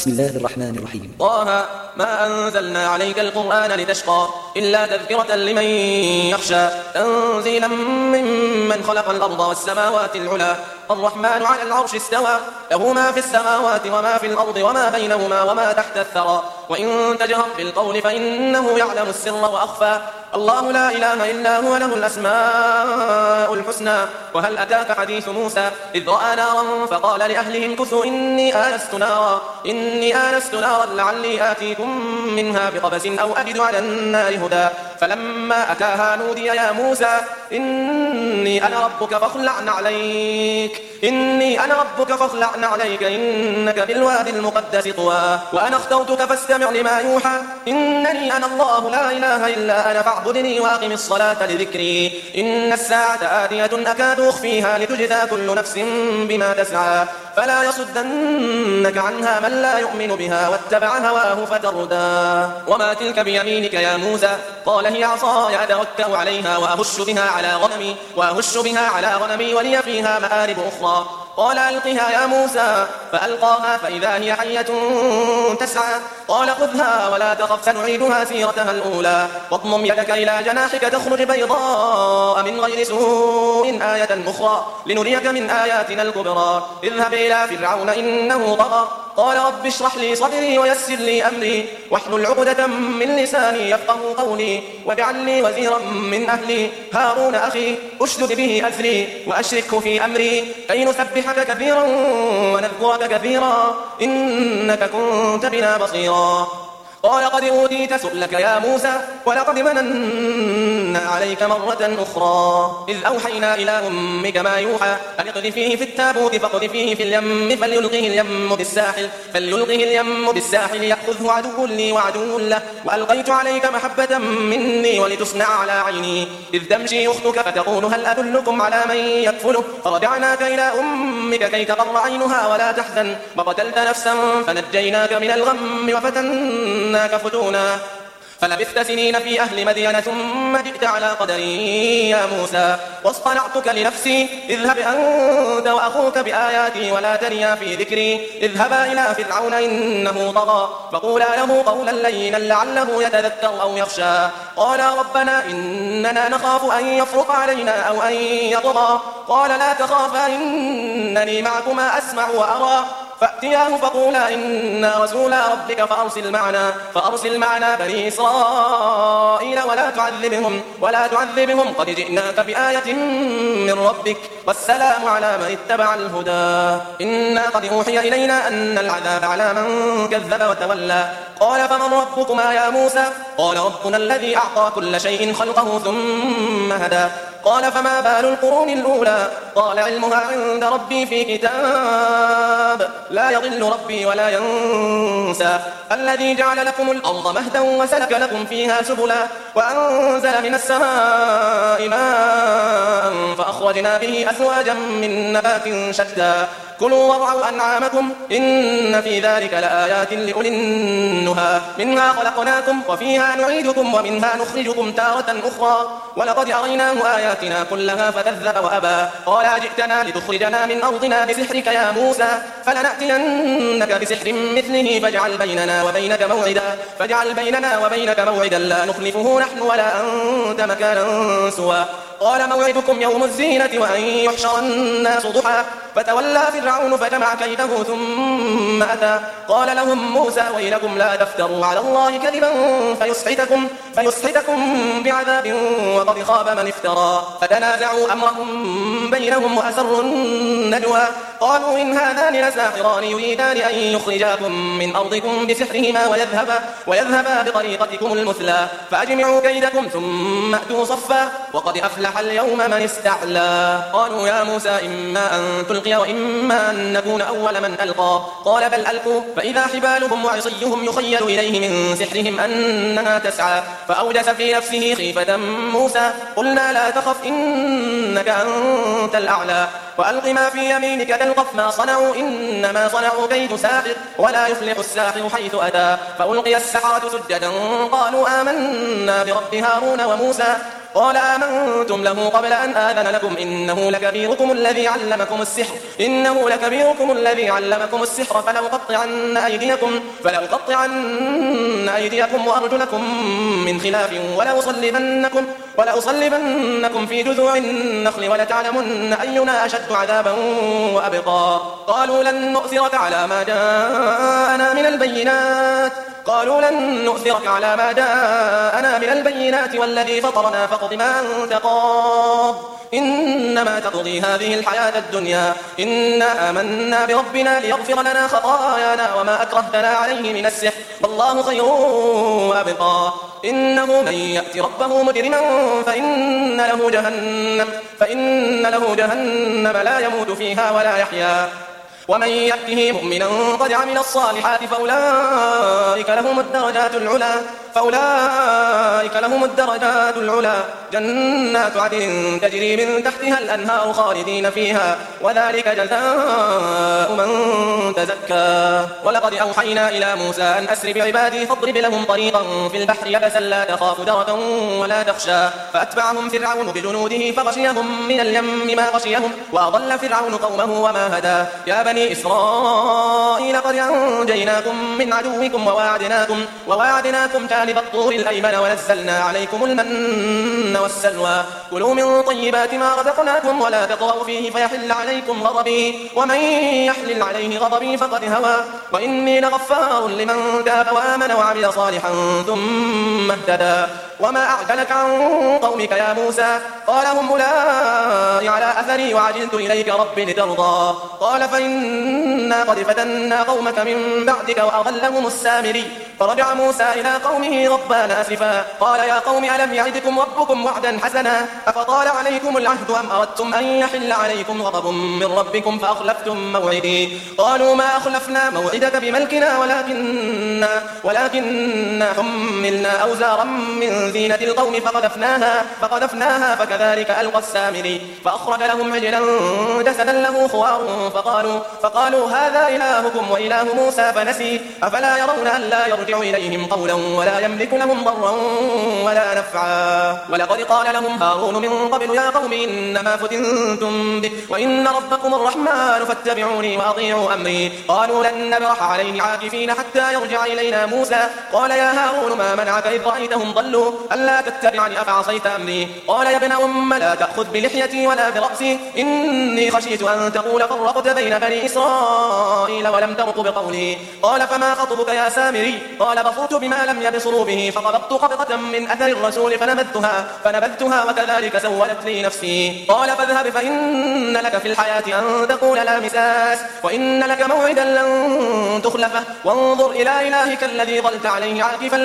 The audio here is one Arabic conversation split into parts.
بسم الله الرحمن الرحيم. طه ما أنزلنا عليك القرآن لتشقى إلا تذكرة لمن يخشى تنزيلا ممن خلق الأرض والسماوات العلى الرحمن على العرش استوى له ما في السماوات وما في الأرض وما بينهما وما تحت الثرى وإن تجهر بالقول فإنه يعلم السر وأخفى الله لا إله إلا هو له الأسماء الحسنى وهل أتاك حديث موسى إذ رأى نارا فقال لأهلهم كثوا إني آنست نارا لعلي آتيكم منها بقبس أو أجد على النار هدى فلما أتاها نودي يا موسى إني أنا ربك فاخلع عليك إنك بالوادي المقدس طوى وأنا اخترتك فاستمع لما يوحى إنني أنا الله لا إله إلا أنا فاعبدني وأقم الصلاة لذكري إن الساعة آتية أكاد أخفيها لتجزى كل نفس بما تسعى فلا يصدنك عنها من لا يؤمن بها واتبع هواه فتردى وما تلك بيمينك يا موسى قال هي عصاي أتوكأ عليها وأهش بها على غنمي ولي فيها مآرب أخرى قال ألقها يا موسى فألقاها فإذا هي حية تسعى قال خذها ولا تخف سنعيدها سيرتها الأولى واضمم يدك إلى جناحك تخرج بيضاء من غير سوء آية أخرى لنريك من آياتنا الكبرى اذهب إلى فرعون إنه طغى قال رب اشرح لي صدري ويسر لي أمري واحلل عقدة من لساني يفقهوا قولي واجعل لي وزيرا من أهلي هارون أخي أشدد به أزري وأشركه في أمري كي نسبحك كثيرا ونذكرك كثيرا إنك كنت بنا بصيرا قال قد أوتيت سؤلك يا موسى ولقد مننا عليك مرة أخرى إذ أوحينا إلى أمك ما يوحى أن اقذفيه في التابوت فاقذفيه في اليم فليلقه اليم بالساحل يأخذه عدو لي وعدو له وألقيت عليك محبة مني ولتصنع على عيني إذ تمشي أختك فتقول هل أدلكم على من يكفله فرجعناك إلى أمك كي تقر عينها ولا تحزن وقتلت نفسا فنجيناك من الغم وفتناك فتونا فلبثت سنين في أهل مدين ثم جئت على قدري يا موسى واصطنعتك لنفسي اذهب أنت وأخوك بآياتي ولا تنيا في ذكري اذهبا إلى فرعون إنه طغى فقولا له قولا لينا لعله يتذكر أو يخشى قالا ربنا إننا نخاف أن يفرط علينا أو أن يطغى قال لا تخافا إنني معكما أسمع وأرى فأتياه فقولا إنا رسولا ربك فأرسل معنا بني إسرائيل ولا تعذبهم قد جئناك بآية من ربك والسلام على من اتبع الهدى إنا قد أوحي إلينا أن العذاب على من كذب وتولى قال فمن ربكما يا موسى قال ربنا الذي أعطى كل شيء خلقه ثم هدى قال فما بال القرون الأولى قال علمها عند ربي في كتاب لا يضل ربي ولا ينسى الذي جعل لكم الأرض مهدا وسلك لكم فيها سبلا وأنزل من السماء ماء فأخرجنا به أزواجا من نبات شتى كلوا وارعوا أنعامكم إن في ذلك لآيات لأولي النهى منها خلقناكم وفيها نعيدكم ومنها نخرجكم تارة أخرى ولقد أريناه آياتنا كلها فكذب وأبى قال أجئتنا لتخرجنا من أرضنا بسحرك يا موسى فلنأتينك بسحر مثله فاجعل بيننا وبينك موعدا لا نخلفه نحن ولا أنت مكانا سوى قال موعدكم يوم الزينة وأن يحشر الناس ضحى فتولى فرعون فجمع كيده ثم أتى قال لهم موسى ويلكم لا تفتروا على الله كذبا فيسحتكم بعذاب وقد خاب من افترى فتنازعوا أمرهم بينهم وأسروا النجوى قالوا إن هذان لساحران يريدان أن يخرجاكم من أرضكم بسحرهما ويذهبا بطريقتكم المثلى فأجمعوا كيدكم ثم أتوا صفا وقد أفلح اليوم من استعلى قالوا يا موسى إما أن تلقي وإما أن نكون أول من ألقى قال بل ألقوا فإذا حبالهم وعصيهم يخيل إليه من سحرهم أنها تسعى فأوجس في نفسه خيفة موسى قلنا لا تخف إنك أنت الأعلى وألق ما في يمينك تلقف ما صنعوا إنما صنعوا كيد ساحر ولا يفلح الساحر حيث أتى فألقي السحرة سجدا قالوا آمنا برب هارون وموسى قال آمنتم له قبل أن آذن لكم إنه لكبيركم الذي علمكم السحر فلأقطعن أيديكم وأرجلكم من خلاف ولأصلبنكم في جذوع النخل ولتعلمن أينا أشد عذابا وأبقى. قالوا لن نؤثرك على ما جاءنا من البينات والذي فطرنا فاقض ما أنت قاض إنما تقضي هذه الحياة الدنيا إنا آمنا بربنا ليغفر لنا خطايانا وما أكرهتنا عليه من السحر والله خير وأبقى. إنه من يأت ربه مجرما فإن له جهنم لا يموت فيها ولا يحيا ومن يأته مؤمنا قد عمل الصالحات فأولئك لهم الدرجات العلا جنات عدن تجري من تحتها الأنهار خالدين فيها وذلك جزاء من تزكى. ولقد أوحينا إلى موسى أن أسر بعبادي فاضرب لهم طريقا في البحر يبسا لا تخاف دركا ولا تخشى فأتبعهم فرعون بجنوده فغشيهم من اليم ما غشيهم وأضل فرعون قومه وما هدى. يا بني إسرائيل قد أنجيناكم من عدوكم وواعدناكم جانب الطور الأيمن ونزلنا عليكم المن والسلوى كلوا من طيبات ما رزقناكم ولا تطغوا فيه فيحل عليكم غضبي ومن يحلل عليه غضبي فقد هوى وإني لغفار لمن تاب وآمن وعمل صالحا ثم اهتدى. وما أعجلك عن قومك يا موسى قال هم أولئك على أثري وعجلت إليك رب لترضى قال فإنا قد فتنا قومك من بعدك وأضلهم السامري. فرجع موسى إلى قومه غضبان آسفا قال يا قوم ألم يعدكم ربكم وعدا حسنا أفطال عليكم العهد أم أردتم أن يحل عليكم غضب من ربكم فأخلفتم موعدي. قالوا ما أخلفنا موعدك بملكنا ولكننا حملنا أوزارا من زينة القوم فقذفناها فكذلك ألقى السامري فأخرج لهم عجلا جسدا له خوار فقالوا هذا إلهكم وإله موسى فنسي أفلا يرون أن لا يرجع إليهم قولا ولا يملك لهم ضرا ولا نفعا. ولقد قال لهم هارون من قبل يا قوم إنما فتنتم به وإن ربكم الرحمن فاتبعوني وأطيعوا أمري. قالوا لن نبرح عليه عاكفين حتى يرجع إلينا موسى قال يا هارون ما منعك إذ رأيتهم ضلوا ألا تتبعني أفعصيت أمري. قال يا ابن أم لا تأخذ بلحيتي ولا برأسي إني خشيت أن تقول فرقت بين بني إسرائيل ولم ترق بقولي. قال فما خطبك يا سامري قال بصرت بما لم يبصروا به فقبضت قبضة من أثر الرسول فنبذتها وكذلك سولت لي نفسي. قال فاذهب فإن لك في الحياة أن تقول لا مساس وإن لك موعدا لن تخلفه وانظر إلى إلهك الذي ظلت عليه عاكفا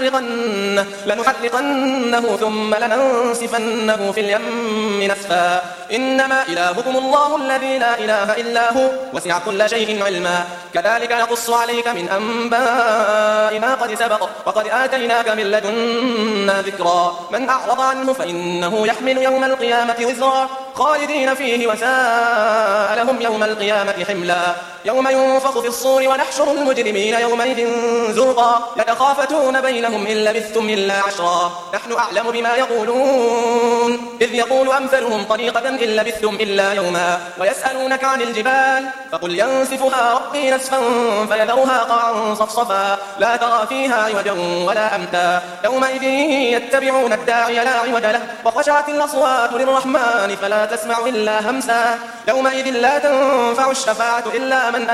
لنحرقنه ثم لننسفنه في اليم نسفا. إنما إلهكم الله الذي لا إله إلا هو وسع كل شيء علما. كذلك نقص عليك من أنباء ما قد سبق وقد آتيناك من لدنا ذكرا. من أعرض عنه فإنه يحمل يوم القيامة وزرا خالدين فيه وساء لهم يوم القيامة حملا. يوم ينفخ في الصور ونحشر المجرمين يومئذ زرقا يتخافتون بينهم إن لبثتم إلا عشرا نحن أعلم بما يقولون إذ يقول أمثلهم طريقة إن لبثتم إلا يوما ويسألونك عن الجبال فقل ينسفها ربي نسفا فيذرها قاعا صفصفا لا ترى فيها عوجا ولا أمتا. يومئذ يتبعون الداعي لا عوج له وخشعت الأصوات للرحمن فلا تسمع إلا همسا. يومئذ لا تنفع الشفاعة إلا من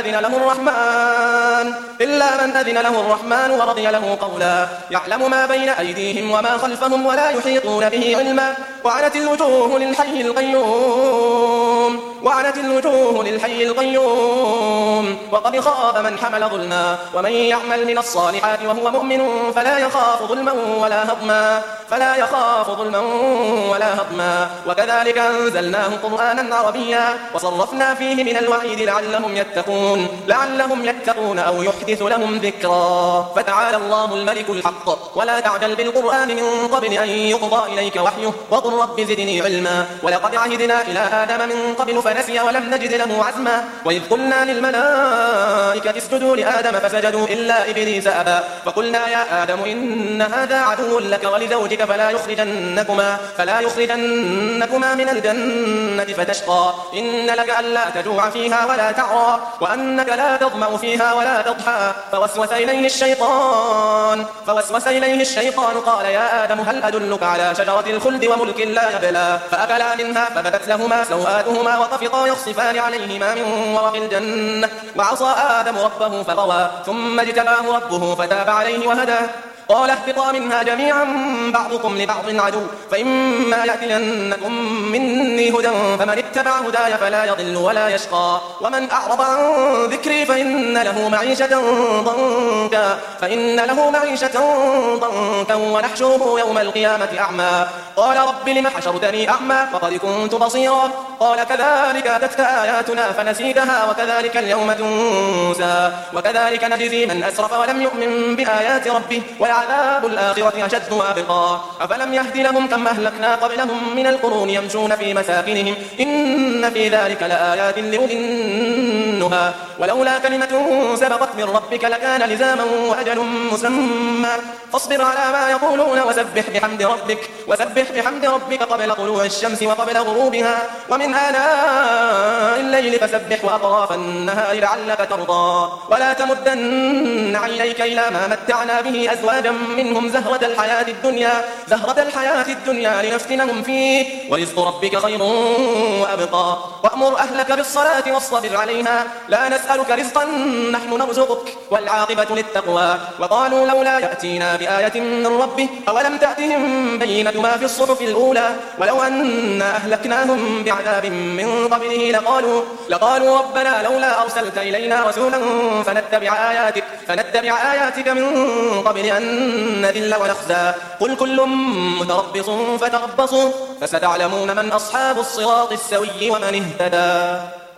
أذن له الرحمن ورضي له قولا. يعلم ما بين أيديهم وما خلفهم ولا يحيطون به علما. وعنت الوجوه للحي القيوم وقد خاب من حمل ظلما. ومن يعمل من الصالحات وهو مؤمن فلا يخاف ظلما ولا هضما. وكذلك أنزلناه قرآنا عربيا وصرفنا فيه من الوعيد لعلهم يتقون أو يحدث لهم ذكرا. فتعالى الله الملك الحق ولا تعجل بالقرآن من قبل أن يقضى إليك وحيه وقل رب زدني علما. ولقد عهدنا إلى آدم من قبل فنسي ولم نجد له عزما. وإذ قلنا للملائكة اسجدوا لآدم فسجدوا إلا إبليس أبى فقلنا يا آدم إن هذا عدو لك ولزوجك ربك فلا يخرجنكما من الجنة فتشقى إن لك ألا تجوع فيها ولا تعرى وأنك لا تظمأ فيها ولا تضحى فوسوس إليه الشيطان قال يا آدم هل أدلك على شجرة الخلد وملك لا يبلى فأكلا منها فبدت لهما سوآتهما وطفقا يخصفان عليهما من ورق الجنة وعصى آدم ربه فغوى ثم اجتباه ربه فتاب عليه وهداه قال اهبطا منها جميعا بعضكم لبعض عدو فإما يأتينكم مني هدى فمن اتبع هداي فلا يضل ولا يشقى ومن أعرض عن ذكري فإن له معيشة ضنكا ونحشره يوم القيامة أعمى قال رب لم حشرتني أعمى وقد كنت بصيرا قال كذلك أتتك آياتنا فنسيتها وكذلك اليوم تنسى وكذلك نجزي من أسرف ولم يؤمن بآيات ربه ولعذاب الآخرة أشد وأبقى أفلم يهد لهم كم أهلكنا قبلهم من القرون يمشون في مساكنهم إن في ذلك لآيات لأولي النهى ولولا كلمة سبقت من ربك لكان لزاما وأجل مسمى فاصبر على ما يقولون وسبح بحمد ربك قبل طلوع الشمس وقبل غروبها ومن آناء الليل فسبح وأطراف النهار لعلك ترضى ولا تمدن عينيك إلى ما متعنا به أزواجا منهم زهرة الحياة الدنيا لنفتنهم فيه ورزق ربك خير وأبقى وأمر أهلك بالصلاة واصطبر عليها لا نسألك رزقا نحن نرزقك والعاقبة للتقوى وقالوا لولا يأتينا بآية من ربه أولم تأتهم بينة ما في الصحف الأولى ولو أنا أهلكناهم بعذاب من قبله لقالوا ربنا لولا أرسلت إلينا رسولا فنتبع آياتك من قبل أن نذل ونخزى قل كل متربص فتربصوا فستعلمون من أصحاب الصراط السوي ومن اهتدى